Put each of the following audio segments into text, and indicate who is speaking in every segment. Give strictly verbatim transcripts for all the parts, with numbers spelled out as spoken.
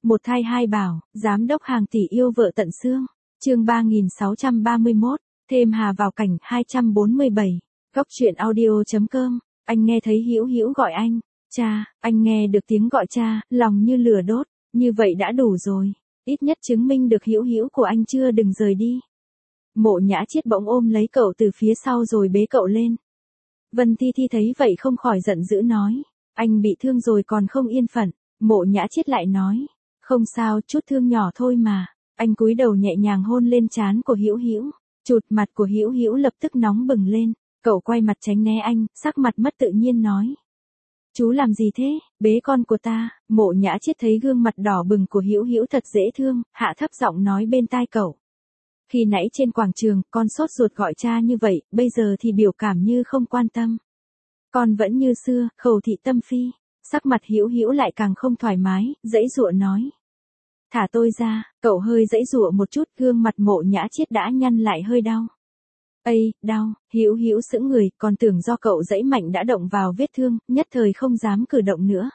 Speaker 1: Một thai hai bảo, giám đốc hàng tỷ yêu vợ tận xương. Chương ba nghìn sáu trăm ba mươi mốt, thêm Hà vào cảnh hai trăm bốn mươi bảy. Góc truyện audio.com. Anh nghe thấy Hữu Hữu gọi anh. Cha, anh nghe được tiếng gọi cha, lòng như lửa đốt, như vậy đã đủ rồi, ít nhất chứng minh được Hữu Hữu của anh chưa đừng rời đi. Mộ Nhã Chiết bỗng ôm lấy cậu từ phía sau rồi bế cậu lên. Vân Thi Thi thấy vậy không khỏi giận dữ nói, anh bị thương rồi còn không yên phận. Mộ Nhã Chiết lại nói, không sao, chút thương nhỏ thôi mà. Anh cúi đầu nhẹ nhàng hôn lên trán của Hữu Hữu, chụt mặt của Hữu Hữu lập tức nóng bừng lên, cậu quay mặt tránh né anh, sắc mặt mất tự nhiên nói. Chú làm gì thế, bế con của ta. Mộ Nhã Chiết thấy gương mặt đỏ bừng của Hữu Hữu thật dễ thương, hạ thấp giọng nói bên tai cậu. Khi nãy trên quảng trường, con sốt ruột gọi cha như vậy, bây giờ thì biểu cảm như không quan tâm. Con vẫn như xưa, khẩu thị tâm phi. Sắc mặt Hữu Hữu lại càng không thoải mái, giãy giụa nói. Thả tôi ra, cậu hơi giãy giụa một chút, gương mặt Mộ Nhã Chiết đã nhăn lại hơi đau. Ây, đau. Hữu Hữu sững người, còn tưởng do cậu giãy mạnh đã động vào vết thương, nhất thời không dám cử động nữa.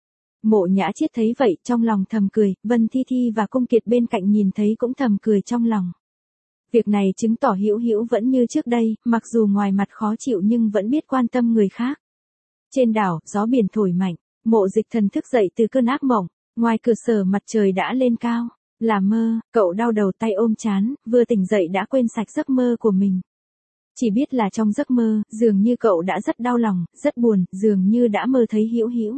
Speaker 1: Mộ Nhã Chiết thấy vậy, trong lòng thầm cười, Vân Thi Thi và Cung Kiệt bên cạnh nhìn thấy cũng thầm cười trong lòng. Việc này chứng tỏ Hữu Hữu vẫn như trước đây, mặc dù ngoài mặt khó chịu nhưng vẫn biết quan tâm người khác. Trên đảo, gió biển thổi mạnh, Mộ Dịch Thần thức dậy từ cơn ác mộng, ngoài cửa sổ mặt trời đã lên cao. Là mơ, cậu đau đầu tay ôm trán, vừa tỉnh dậy đã quên sạch giấc mơ của mình. Chỉ biết là trong giấc mơ, dường như cậu đã rất đau lòng, rất buồn, dường như đã mơ thấy Hữu Hữu.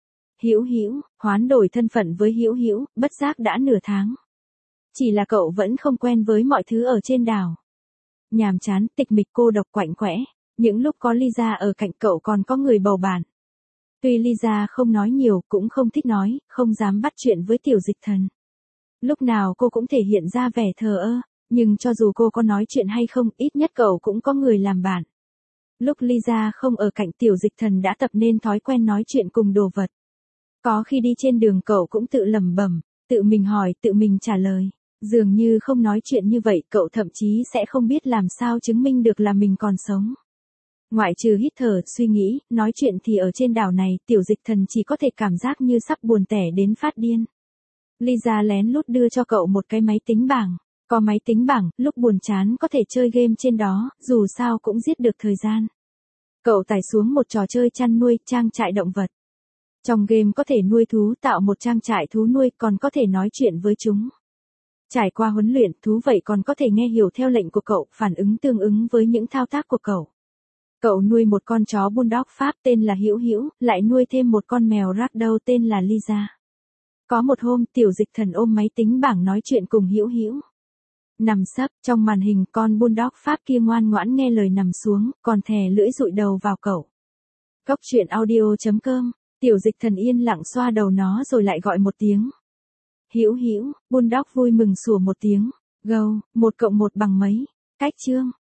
Speaker 1: Hữu Hữu, hoán đổi thân phận với Hữu Hữu, bất giác đã nửa tháng. Chỉ là cậu vẫn không quen với mọi thứ ở trên đảo. Nhàm chán, tịch mịch cô độc quạnh quẽ, những lúc có Lisa ở cạnh cậu còn có người bầu bạn. Tuy Lisa không nói nhiều, cũng không thích nói, không dám bắt chuyện với Tiểu Dịch Thần. Lúc nào cô cũng thể hiện ra vẻ thờ ơ, nhưng cho dù cô có nói chuyện hay không, ít nhất cậu cũng có người làm bạn. Lúc Lisa không ở cạnh Tiểu Dịch Thần đã tập nên thói quen nói chuyện cùng đồ vật. Có khi đi trên đường cậu cũng tự lẩm bẩm, tự mình hỏi, tự mình trả lời. Dường như không nói chuyện như vậy, cậu thậm chí sẽ không biết làm sao chứng minh được là mình còn sống. Ngoại trừ hít thở, suy nghĩ, nói chuyện thì ở trên đảo này, Tiểu Dịch Thần chỉ có thể cảm giác như sắp buồn tẻ đến phát điên. Lisa lén lút đưa cho cậu một cái máy tính bảng. Có máy tính bảng, lúc buồn chán có thể chơi game trên đó, dù sao cũng giết được thời gian. Cậu tải xuống một trò chơi chăn nuôi, trang trại động vật. Trong game có thể nuôi thú, tạo một trang trại thú nuôi, còn có thể nói chuyện với chúng. Trải qua huấn luyện, thú vậy còn có thể nghe hiểu theo lệnh của cậu, phản ứng tương ứng với những thao tác của cậu. Cậu nuôi một con chó bulldog Pháp tên là Hữu Hữu, lại nuôi thêm một con mèo ragdoll tên là Lisa. Có một hôm, Tiểu Dịch Thần ôm máy tính bảng nói chuyện cùng Hữu Hữu. Nằm sấp, trong màn hình con bulldog Pháp kia ngoan ngoãn nghe lời nằm xuống, còn thè lưỡi dụi đầu vào cậu. Góc truyện audio.com. Tiểu Dịch Thần yên lặng xoa đầu nó rồi lại gọi một tiếng. Hữu Hữu, bulldog vui mừng sủa một tiếng. Gâu, một cộng một bằng mấy. Cách chương.